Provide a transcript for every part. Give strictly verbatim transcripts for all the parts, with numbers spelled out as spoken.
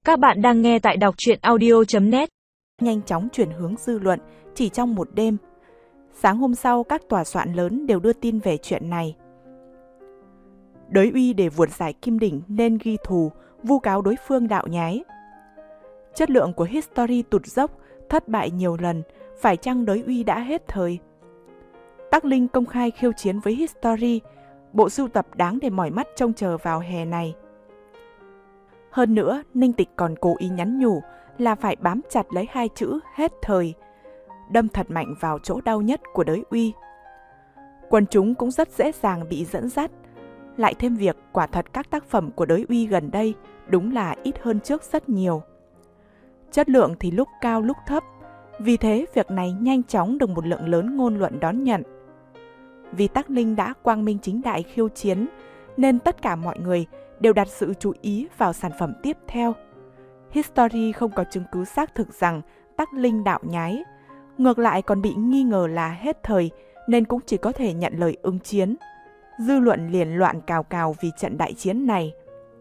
Các bạn đang nghe tại đọc truyện audio chấm net. Nhanh chóng chuyển hướng dư luận chỉ trong một đêm. Sáng hôm sau, các tòa soạn lớn đều đưa tin về chuyện này. Đới Uy để vuột giải Kim Đỉnh nên ghi thù, vu cáo đối phương đạo nhái. Chất lượng của History tụt dốc, thất bại nhiều lần, phải chăng Đới Uy đã hết thời? Tắc Linh công khai khiêu chiến với History, bộ sưu tập đáng để mỏi mắt trông chờ vào hè này. Hơn nữa, Ninh Tịch còn cố ý nhắn nhủ là phải bám chặt lấy hai chữ hết thời, đâm thật mạnh vào chỗ đau nhất của Đới Uy. Quần chúng cũng rất dễ dàng bị dẫn dắt, lại thêm việc quả thật các tác phẩm của Đới Uy gần đây đúng là ít hơn trước rất nhiều. Chất lượng thì lúc cao lúc thấp, vì thế việc này nhanh chóng được một lượng lớn ngôn luận đón nhận. Vì Tắc Linh đã quang minh chính đại khiêu chiến, nên tất cả mọi người đều đặt sự chú ý vào sản phẩm tiếp theo. History không có chứng cứ xác thực rằng Tắc Linh đạo nhái, ngược lại còn bị nghi ngờ là hết thời nên cũng chỉ có thể nhận lời ứng chiến. Dư luận liền loạn cào cào vì trận đại chiến này.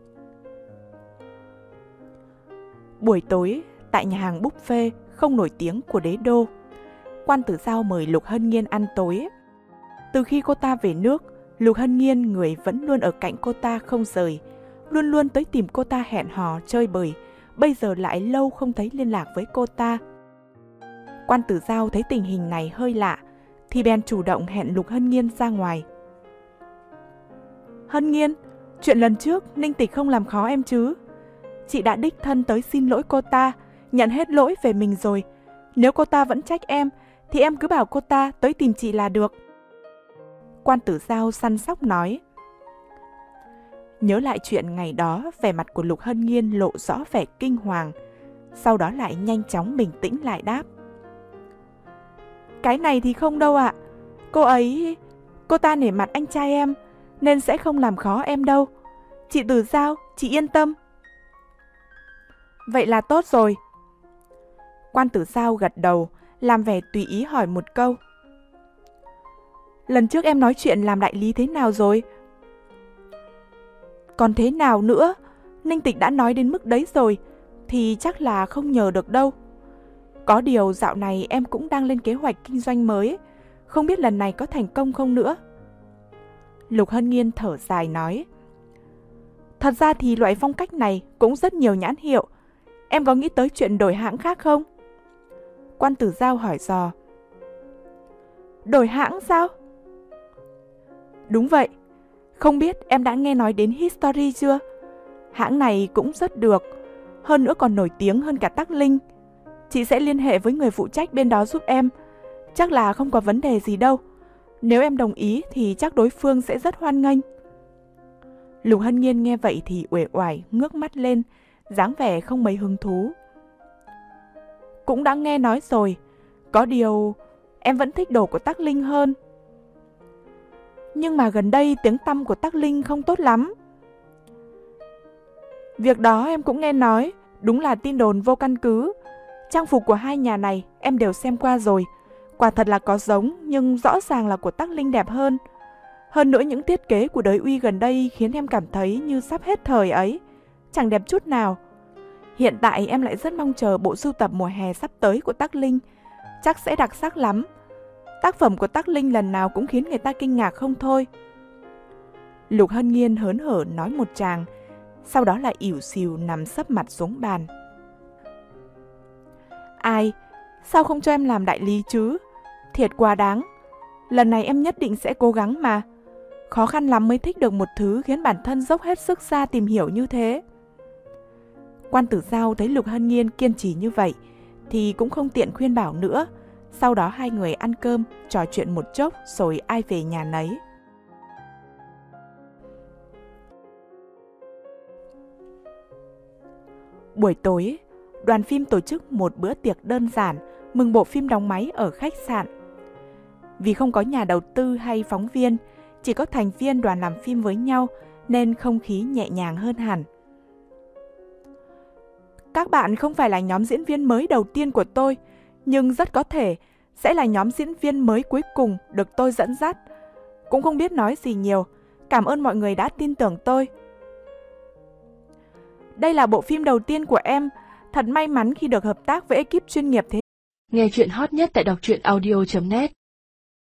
Buổi tối, tại nhà hàng buffet không nổi tiếng của Đế Đô, Quan Tử Giao mời Lục Hân Nghiên ăn tối. Từ khi cô ta về nước, Lục Hân Nghiên người vẫn luôn ở cạnh cô ta không rời, luôn luôn tới tìm cô ta hẹn hò chơi bời, bây giờ lại lâu không thấy liên lạc với cô ta. Quan Tử Giao thấy tình hình này hơi lạ, thì bèn chủ động hẹn Lục Hân Nghiên ra ngoài. Hân Nghiên, chuyện lần trước Ninh Tịch không làm khó em chứ? Chị đã đích thân tới xin lỗi cô ta, nhận hết lỗi về mình rồi. Nếu cô ta vẫn trách em, thì em cứ bảo cô ta tới tìm chị là được. Quan Tử Giao săn sóc nói. Nhớ lại chuyện ngày đó, vẻ mặt của Lục Hân Nghiên lộ rõ vẻ kinh hoàng, sau đó lại nhanh chóng bình tĩnh lại đáp. Cái này thì không đâu ạ. Cô ấy, cô ta nể mặt anh trai em, nên sẽ không làm khó em đâu. Chị Tử Giao, chị yên tâm. Vậy là tốt rồi. Quan Tử Giao gật đầu, làm vẻ tùy ý hỏi một câu. Lần trước em nói chuyện làm đại lý thế nào rồi? Còn thế nào nữa? Ninh Tịch đã nói đến mức đấy rồi, thì chắc là không nhờ được đâu. Có điều dạo này em cũng đang lên kế hoạch kinh doanh mới, không biết lần này có thành công không nữa. Lục Hân Nghiên thở dài nói. Thật ra thì loại phong cách này cũng rất nhiều nhãn hiệu. Em có nghĩ tới chuyện đổi hãng khác không? Quan Tử Giao hỏi dò. Đổi hãng sao? Đúng vậy. Không biết em đã nghe nói đến History chưa? Hãng này cũng rất được, hơn nữa còn nổi tiếng hơn cả Tắc Linh. Chị sẽ liên hệ với người phụ trách bên đó giúp em. Chắc là không có vấn đề gì đâu. Nếu em đồng ý thì chắc đối phương sẽ rất hoan nghênh. Lục Hân Nghiên nghe vậy thì uể oải ngước mắt lên, dáng vẻ không mấy hứng thú. Cũng đã nghe nói rồi, có điều em vẫn thích đồ của Tắc Linh hơn. Nhưng mà gần đây tiếng tăm của Tắc Linh không tốt lắm. Việc đó em cũng nghe nói, đúng là tin đồn vô căn cứ. Trang phục của hai nhà này em đều xem qua rồi, quả thật là có giống nhưng rõ ràng là của Tắc Linh đẹp hơn. Hơn nữa những thiết kế của Đới Uy gần đây khiến em cảm thấy như sắp hết thời ấy, chẳng đẹp chút nào. Hiện tại em lại rất mong chờ bộ sưu tập mùa hè sắp tới của Tắc Linh, chắc sẽ đặc sắc lắm. Tác phẩm của Tắc Linh lần nào cũng khiến người ta kinh ngạc không thôi. Lục Hân Nghiên hớn hở nói một tràng, sau đó lại ỉu xìu nằm sấp mặt xuống bàn. Ai, sao không cho em làm đại lý chứ? Thiệt quá đáng. Lần này em nhất định sẽ cố gắng mà. Khó khăn lắm mới thích được một thứ khiến bản thân dốc hết sức ra tìm hiểu như thế. Quan Tử Giao thấy Lục Hân Nghiên kiên trì như vậy thì cũng không tiện khuyên bảo nữa. Sau đó hai người ăn cơm, trò chuyện một chốc rồi ai về nhà nấy. Buổi tối, đoàn phim tổ chức một bữa tiệc đơn giản mừng bộ phim đóng máy ở khách sạn. Vì không có nhà đầu tư hay phóng viên, chỉ có thành viên đoàn làm phim với nhau nên không khí nhẹ nhàng hơn hẳn. Các bạn không phải là nhóm diễn viên mới đầu tiên của tôi, nhưng rất có thể sẽ là nhóm diễn viên mới cuối cùng được tôi dẫn dắt. Cũng không biết nói gì nhiều, cảm ơn mọi người đã tin tưởng tôi. Đây là bộ phim đầu tiên của em. Thật may mắn khi được hợp tác với ekip chuyên nghiệp thế. Nghe chuyện hot nhất tại đọc truyện audio chấm net